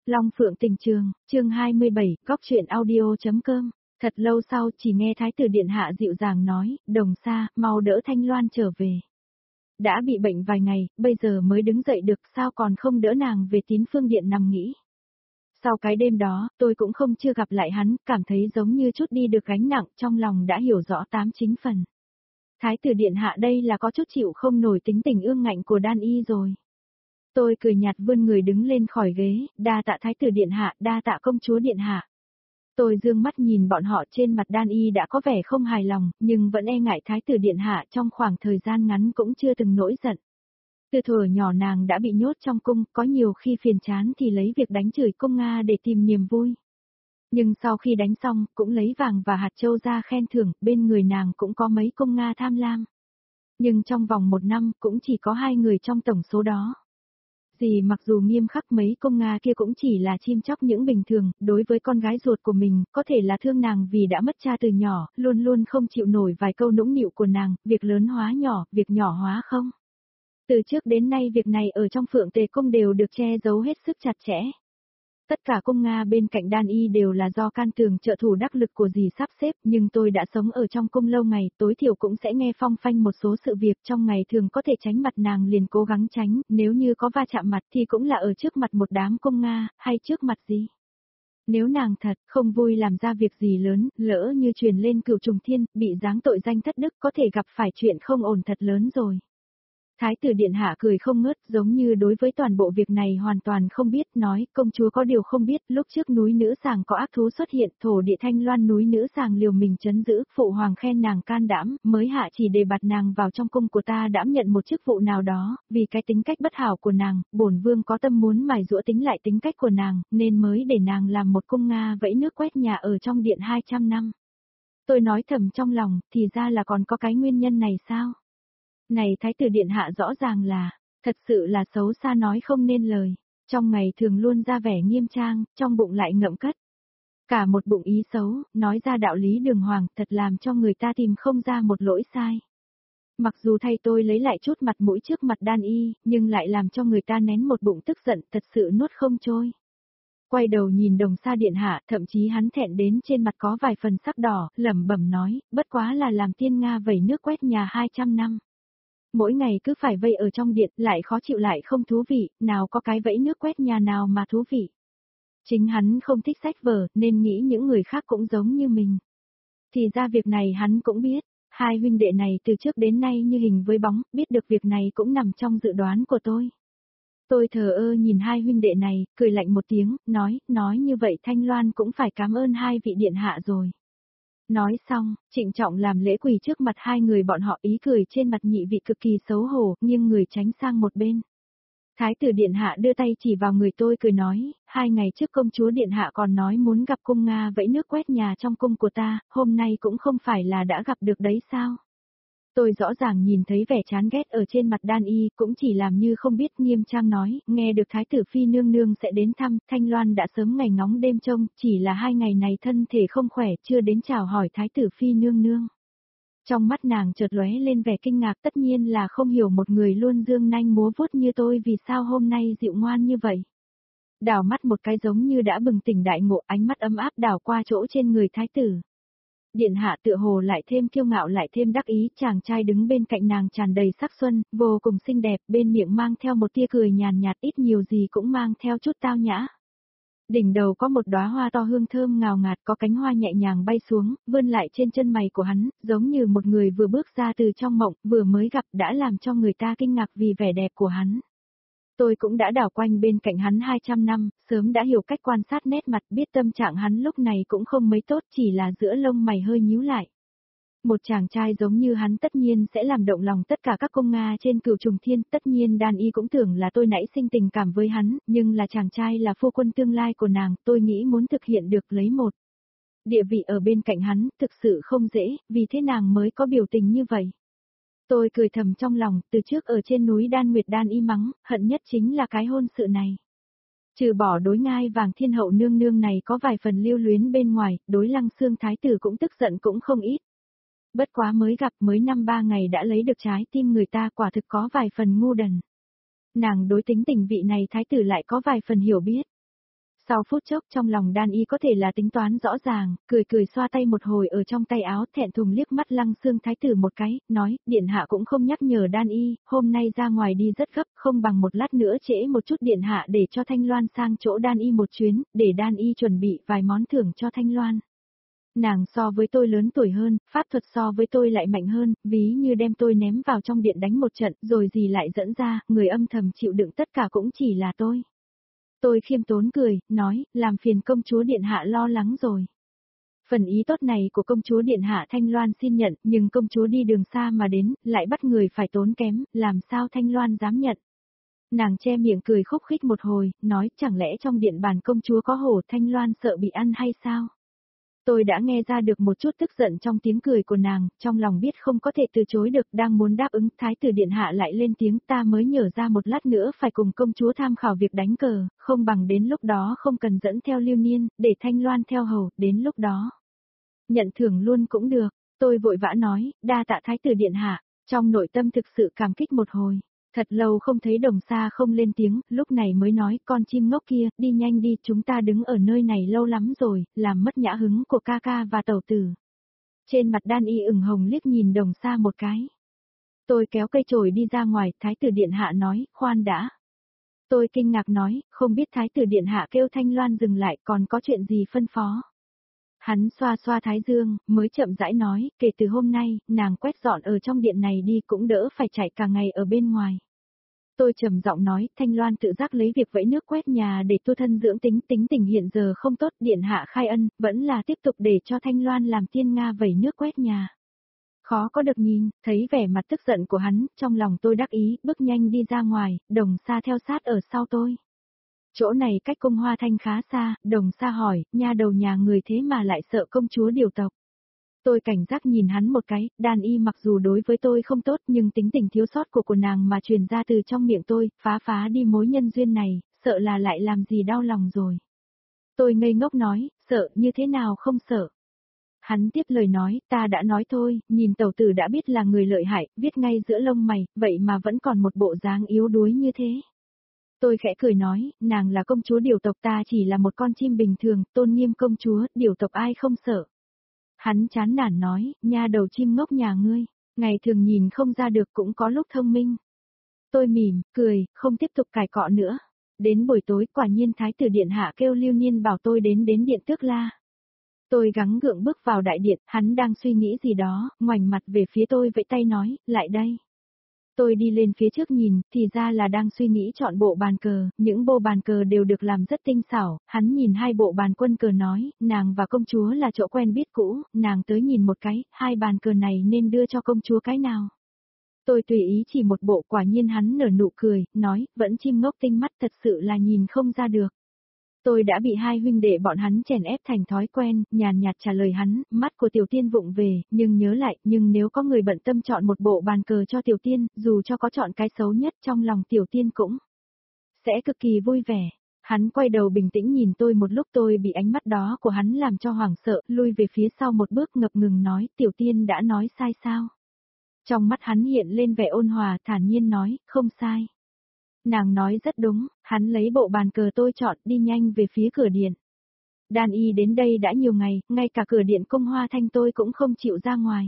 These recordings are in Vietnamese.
Long Phượng Tình Trường, chương 27, góc truyện audio.com. Thật lâu sau chỉ nghe Thái tử Điện Hạ dịu dàng nói, Đồng Sa, mau đỡ Thanh Loan trở về. Đã bị bệnh vài ngày, bây giờ mới đứng dậy được, sao còn không đỡ nàng về Tín Phương Điện nằm nghỉ. Sau cái đêm đó, tôi cũng không chưa gặp lại hắn, cảm thấy giống như chút đi được gánh nặng, trong lòng đã hiểu rõ 8-9 phần. Thái tử Điện Hạ đây là có chút chịu không nổi tính tình ương ngạnh của Đan Y rồi. Tôi cười nhạt vươn người đứng lên khỏi ghế, đa tạ Thái tử Điện Hạ, đa tạ công chúa Điện Hạ. Tôi dương mắt nhìn bọn họ, trên mặt Đan Y đã có vẻ không hài lòng, nhưng vẫn e ngại Thái tử Điện Hạ, trong khoảng thời gian ngắn cũng chưa từng nổi giận. Từ thuở nhỏ nàng đã bị nhốt trong cung, có nhiều khi phiền chán thì lấy việc đánh chửi cung Nga để tìm niềm vui. Nhưng sau khi đánh xong, cũng lấy vàng và hạt châu ra khen thưởng, bên người nàng cũng có mấy cung Nga tham lam. Nhưng trong vòng 1 năm, cũng chỉ có 2 người trong tổng số đó. Dì mặc dù nghiêm khắc, mấy công Nga kia cũng chỉ là chim chóc những bình thường, đối với con gái ruột của mình, có thể là thương nàng vì đã mất cha từ nhỏ, luôn luôn không chịu nổi vài câu nũng nịu của nàng, việc lớn hóa nhỏ, việc nhỏ hóa không. Từ trước đến nay việc này ở trong Phượng Tề Cung đều được che giấu hết sức chặt chẽ. Tất cả cung Nga bên cạnh Đan Y đều là do Can Tường trợ thủ đắc lực của dì sắp xếp, nhưng tôi đã sống ở trong cung lâu ngày, tối thiểu cũng sẽ nghe phong phanh một số sự việc trong ngày thường có thể tránh mặt nàng liền cố gắng tránh, nếu như có va chạm mặt thì cũng là ở trước mặt một đám cung Nga, hay trước mặt gì. Nếu nàng thật không vui làm ra việc gì lớn, lỡ như truyền lên Cửu Trùng Thiên, bị giáng tội danh thất đức có thể gặp phải chuyện không ổn thật lớn rồi. Thái tử Điện Hạ cười không ngớt, giống như đối với toàn bộ việc này hoàn toàn không biết, nói, công chúa có điều không biết, lúc trước núi Nữ Sàng có ác thú xuất hiện, thổ địa Thanh Loan núi Nữ Sàng liều mình trấn giữ, phụ hoàng khen nàng can đảm, mới hạ chỉ để bạt nàng vào trong cung của ta đảm nhận một chức vụ nào đó, vì cái tính cách bất hảo của nàng, bổn vương có tâm muốn mài giũa tính lại tính cách của nàng, nên mới để nàng làm một cung Nga vẫy nước quét nhà ở trong điện 200 năm. Tôi nói thầm trong lòng, thì ra là còn có cái nguyên nhân này sao? Này Thái tử Điện Hạ rõ ràng là, thật sự là xấu xa nói không nên lời, trong ngày thường luôn ra vẻ nghiêm trang, trong bụng lại ngậm cất. Cả một bụng ý xấu, nói ra đạo lý đường hoàng, thật làm cho người ta tìm không ra một lỗi sai. Mặc dù thay tôi lấy lại chút mặt mũi trước mặt Đan Y, nhưng lại làm cho người ta nén một bụng tức giận, thật sự nuốt không trôi. Quay đầu nhìn Đồng Sa Điện Hạ, thậm chí hắn thẹn đến trên mặt có vài phần sắc đỏ, lẩm bẩm nói, bất quá là làm tiên Nga vẩy nước quét nhà 200 năm. Mỗi ngày cứ phải vây ở trong điện, lại khó chịu lại không thú vị, nào có cái vẫy nước quét nhà nào mà thú vị. Chính hắn không thích sách vở, nên nghĩ những người khác cũng giống như mình. Thì ra việc này hắn cũng biết, hai huynh đệ này từ trước đến nay như hình với bóng, biết được việc này cũng nằm trong dự đoán của tôi. Tôi thờ ơ nhìn hai huynh đệ này, cười lạnh một tiếng, nói như vậy Thanh Loan cũng phải cảm ơn hai vị điện hạ rồi. Nói xong, trịnh trọng làm lễ quỳ trước mặt hai người bọn họ, ý cười trên mặt nhị vị cực kỳ xấu hổ, nhưng người tránh sang một bên. Thái tử Điện Hạ đưa tay chỉ vào người tôi cười nói, 2 ngày trước công chúa Điện Hạ còn nói muốn gặp cung Nga vẫy nước quét nhà trong cung của ta, hôm nay cũng không phải là đã gặp được đấy sao? Tôi rõ ràng nhìn thấy vẻ chán ghét ở trên mặt Đan Y, cũng chỉ làm như không biết, nghiêm trang nói, nghe được Thái tử Phi nương nương sẽ đến thăm, Thanh Loan đã sớm ngày ngóng đêm trông, chỉ là 2 ngày này thân thể không khỏe, chưa đến chào hỏi Thái tử Phi nương nương. Trong mắt nàng chợt lóe lên vẻ kinh ngạc, tất nhiên là không hiểu một người luôn dương nanh múa vuốt như tôi vì sao hôm nay dịu ngoan như vậy. Đảo mắt một cái giống như đã bừng tỉnh đại ngộ, ánh mắt ấm áp đảo qua chỗ trên người Thái tử. Điện Hạ tựa hồ lại thêm kiêu ngạo lại thêm đắc ý, chàng trai đứng bên cạnh nàng tràn đầy sắc xuân, vô cùng xinh đẹp, bên miệng mang theo một tia cười nhàn nhạt, ít nhiều gì cũng mang theo chút tao nhã. Đỉnh đầu có một đóa hoa to hương thơm ngào ngạt, có cánh hoa nhẹ nhàng bay xuống, vươn lại trên chân mày của hắn, giống như một người vừa bước ra từ trong mộng, vừa mới gặp, đã làm cho người ta kinh ngạc vì vẻ đẹp của hắn. Tôi cũng đã đảo quanh bên cạnh hắn 200 năm, sớm đã hiểu cách quan sát nét mặt, biết tâm trạng hắn lúc này cũng không mấy tốt, chỉ là giữa lông mày hơi nhíu lại. Một chàng trai giống như hắn tất nhiên sẽ làm động lòng tất cả các cung Nga trên Cửu Trùng Thiên, tất nhiên Đan Y cũng tưởng là tôi nảy sinh tình cảm với hắn, nhưng là chàng trai là phu quân tương lai của nàng, tôi nghĩ muốn thực hiện được lấy một địa vị ở bên cạnh hắn, thực sự không dễ, vì thế nàng mới có biểu tình như vậy. Tôi cười thầm trong lòng, từ trước ở trên núi Đan Nguyệt Đan Y mắng, hận nhất chính là cái hôn sự này. Trừ bỏ đối ngai vàng thiên hậu nương nương này có vài phần lưu luyến bên ngoài, đối Lăng Xương thái tử cũng tức giận cũng không ít. Bất quá mới gặp mới 5-3 ngày đã lấy được trái tim người ta, quả thực có vài phần ngu đần. Nàng đối tính tình vị này thái tử lại có vài phần hiểu biết. Sau phút chốc trong lòng Đan Y có thể là tính toán rõ ràng, cười cười xoa tay một hồi ở trong tay áo, thẹn thùng liếc mắt Lăng Xương Thái tử một cái, nói, điện hạ cũng không nhắc nhở Đan Y, hôm nay ra ngoài đi rất gấp, không bằng một lát nữa trễ một chút điện hạ để cho Thanh Loan sang chỗ Đan Y một chuyến, để Đan Y chuẩn bị vài món thưởng cho Thanh Loan. Nàng so với tôi lớn tuổi hơn, pháp thuật so với tôi lại mạnh hơn, ví như đem tôi ném vào trong điện đánh một trận, rồi gì lại dẫn ra, người âm thầm chịu đựng tất cả cũng chỉ là tôi. Tôi khiêm tốn cười, nói, làm phiền công chúa điện hạ lo lắng rồi. Phần ý tốt này của công chúa điện hạ Thanh Loan xin nhận, nhưng công chúa đi đường xa mà đến, lại bắt người phải tốn kém, làm sao Thanh Loan dám nhận. Nàng che miệng cười khúc khích một hồi, nói, chẳng lẽ trong điện bàn công chúa có hổ, Thanh Loan sợ bị ăn hay sao? Tôi đã nghe ra được một chút tức giận trong tiếng cười của nàng, trong lòng biết không có thể từ chối được, đang muốn đáp ứng, thái tử điện hạ lại lên tiếng, ta mới nhớ ra một lát nữa phải cùng công chúa tham khảo việc đánh cờ, không bằng đến lúc đó không cần dẫn theo Lưu Niên, để Thanh Loan theo hầu, đến lúc đó. Nhận thưởng luôn cũng được, tôi vội vã nói, đa tạ thái tử điện hạ, trong nội tâm thực sự cảm kích một hồi. Thật lâu không thấy Đồng Sa không lên tiếng, lúc này mới nói, con chim ngốc kia, đi nhanh đi, chúng ta đứng ở nơi này lâu lắm rồi, làm mất nhã hứng của ca ca và tẩu tử. Trên mặt Đan Y ửng hồng liếc nhìn Đồng Sa một cái. Tôi kéo cây chổi đi ra ngoài, thái tử điện hạ nói, khoan đã. Tôi kinh ngạc nói, không biết thái tử điện hạ kêu Thanh Loan dừng lại, còn có chuyện gì phân phó. Hắn xoa xoa thái dương, mới chậm rãi nói, kể từ hôm nay, nàng quét dọn ở trong điện này đi cũng đỡ phải chạy cả ngày ở bên ngoài. Tôi trầm giọng nói, Thanh Loan tự giác lấy việc vẫy nước quét nhà để tu thân dưỡng tính, tính tình hiện giờ không tốt, điện hạ khai ân, vẫn là tiếp tục để cho Thanh Loan làm tiên Nga vẩy nước quét nhà. Khó có được nhìn, thấy vẻ mặt tức giận của hắn, trong lòng tôi đắc ý, bước nhanh đi ra ngoài, Đồng Sa theo sát ở sau tôi. Chỗ này cách cung Hoa Thanh khá xa, Đồng Sa hỏi, nha đầu nhà người thế mà lại sợ công chúa điều tộc. Tôi cảnh giác nhìn hắn một cái, Đan Y mặc dù đối với tôi không tốt nhưng tính tình thiếu sót của nàng mà truyền ra từ trong miệng tôi, phá đi mối nhân duyên này, sợ là lại làm gì đau lòng rồi. Tôi ngây ngốc nói, sợ như thế nào không sợ. Hắn tiếp lời nói, ta đã nói thôi, nhìn tẩu tử đã biết là người lợi hại, viết ngay giữa lông mày, vậy mà vẫn còn một bộ dáng yếu đuối như thế. Tôi khẽ cười nói, nàng là công chúa điều tộc, ta chỉ là một con chim bình thường, tôn nghiêm công chúa, điều tộc ai không sợ. Hắn chán nản nói, nha đầu chim ngốc nhà ngươi, ngày thường nhìn không ra được cũng có lúc thông minh. Tôi mỉm, cười, không tiếp tục cãi cọ nữa. Đến buổi tối quả nhiên thái tử điện hạ kêu Lưu Niên bảo tôi đến điện Tước La. Tôi gắng gượng bước vào đại điện, hắn đang suy nghĩ gì đó, ngoảnh mặt về phía tôi vẫy tay nói, lại đây. Tôi đi lên phía trước nhìn, thì ra là đang suy nghĩ chọn bộ bàn cờ, những bộ bàn cờ đều được làm rất tinh xảo, hắn nhìn hai bộ bàn quân cờ nói, nàng và công chúa là chỗ quen biết cũ, nàng tới nhìn một cái, hai bàn cờ này nên đưa cho công chúa cái nào. Tôi tùy ý chỉ một bộ, quả nhiên hắn nở nụ cười, nói, vẫn chim ngốc tinh mắt thật sự là nhìn không ra được. Tôi đã bị hai huynh đệ bọn hắn chèn ép thành thói quen, nhàn nhạt trả lời hắn, mắt của tiểu tiên vụng về, nhưng nhớ lại, nhưng nếu có người bận tâm chọn một bộ bàn cờ cho tiểu tiên, dù cho có chọn cái xấu nhất trong lòng tiểu tiên cũng sẽ cực kỳ vui vẻ. Hắn quay đầu bình tĩnh nhìn tôi một lúc, tôi bị ánh mắt đó của hắn làm cho hoảng sợ, lui về phía sau một bước ngập ngừng nói, tiểu tiên đã nói sai sao? Trong mắt hắn hiện lên vẻ ôn hòa, thản nhiên nói, không sai. Nàng nói rất đúng, hắn lấy bộ bàn cờ tôi chọn đi nhanh về phía cửa điện. Đan Y đến đây đã nhiều ngày, ngay cả cửa điện cung Hoa Thanh tôi cũng không chịu ra ngoài.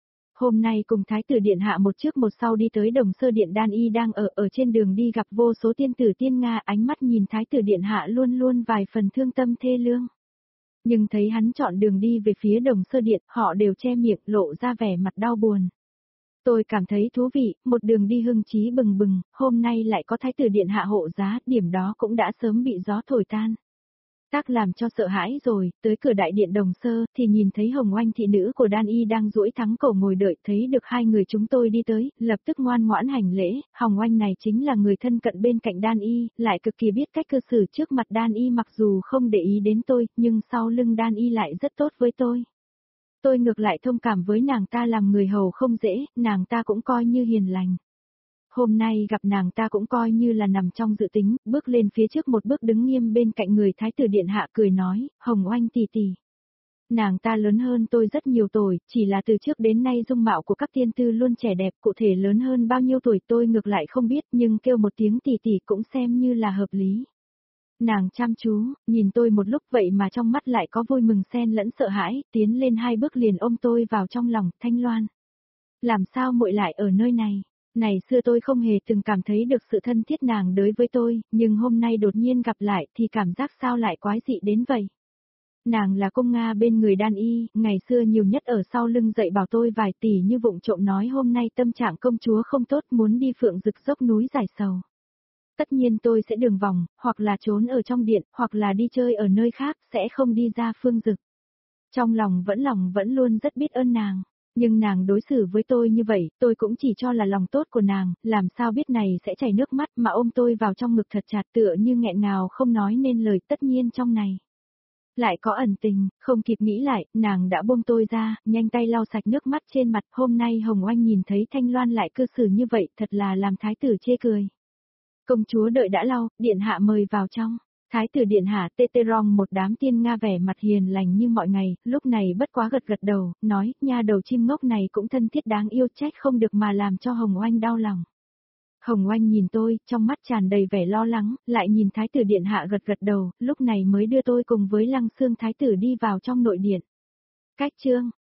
Hôm nay cùng Thái tử điện hạ một trước một sau đi tới Đồng Sơ điện, Đan Y đang ở trên đường đi gặp vô số tiên tử tiên Nga, ánh mắt nhìn Thái tử điện hạ luôn luôn vài phần thương tâm thê lương. Nhưng thấy hắn chọn đường đi về phía Đồng Sơ điện, họ đều che miệng lộ ra vẻ mặt đau buồn. Tôi cảm thấy thú vị, một đường đi hưng chí bừng bừng, hôm nay lại có thái tử điện hạ hộ giá, điểm đó cũng đã sớm bị gió thổi tan. Tác làm cho sợ hãi rồi, tới cửa đại điện Đồng Sơ, thì nhìn thấy Hồng Oanh thị nữ của Đan Y đang duỗi thắng cổ ngồi đợi, thấy được hai người chúng tôi đi tới, lập tức ngoan ngoãn hành lễ, Hồng Oanh này chính là người thân cận bên cạnh Đan Y, lại cực kỳ biết cách cư xử trước mặt Đan Y, mặc dù không để ý đến tôi, nhưng sau lưng Đan Y lại rất tốt với tôi. Tôi ngược lại thông cảm với nàng ta, làm người hầu không dễ, nàng ta cũng coi như hiền lành. Hôm nay gặp nàng ta cũng coi như là nằm trong dự tính, bước lên phía trước một bước đứng nghiêm bên cạnh người thái tử điện hạ cười nói, Hồng Oanh tỷ tỷ. Nàng ta lớn hơn tôi rất nhiều tuổi, chỉ là từ trước đến nay dung mạo của các tiên tư luôn trẻ đẹp, cụ thể lớn hơn bao nhiêu tuổi tôi ngược lại không biết, nhưng kêu một tiếng tỷ tỷ cũng xem như là hợp lý. Nàng chăm chú, nhìn tôi một lúc vậy mà trong mắt lại có vui mừng xen lẫn sợ hãi, tiến lên 2 bước liền ôm tôi vào trong lòng, Thanh Loan. Làm sao muội lại ở nơi này? Này xưa tôi không hề từng cảm thấy được sự thân thiết nàng đối với tôi, nhưng hôm nay đột nhiên gặp lại thì cảm giác sao lại quái dị đến vậy? Nàng là công Nga bên người đan y, ngày xưa nhiều nhất ở sau lưng dạy bảo tôi vài tỷ như vụng trộm nói hôm nay tâm trạng công chúa không tốt muốn đi phượng rực dốc núi giải sầu. Tất nhiên tôi sẽ đường vòng, hoặc là trốn ở trong điện, hoặc là đi chơi ở nơi khác, sẽ không đi ra phương rực. Trong lòng vẫn luôn rất biết ơn nàng. Nhưng nàng đối xử với tôi như vậy, tôi cũng chỉ cho là lòng tốt của nàng, làm sao biết này sẽ chảy nước mắt mà ôm tôi vào trong ngực thật chặt tựa như nghẹn ngào không nói nên lời tất nhiên trong này. Lại có ẩn tình, không kịp nghĩ lại, nàng đã buông tôi ra, nhanh tay lau sạch nước mắt trên mặt. Hôm nay Hồng Oanh nhìn thấy Thanh Loan lại cư xử như vậy, thật là làm thái tử chê cười. Công chúa đợi đã lâu, điện hạ mời vào trong. Thái tử điện hạ Teterong một đám tiên Nga vẻ mặt hiền lành như mọi ngày, lúc này bất quá gật gật đầu, nói, nha đầu chim ngốc này cũng thân thiết đáng yêu trách không được mà làm cho Hồng Oanh đau lòng. Hồng Oanh nhìn tôi, trong mắt tràn đầy vẻ lo lắng, lại nhìn thái tử điện hạ gật gật đầu, lúc này mới đưa tôi cùng với Lăng Xương thái tử đi vào trong nội điện. Cách chương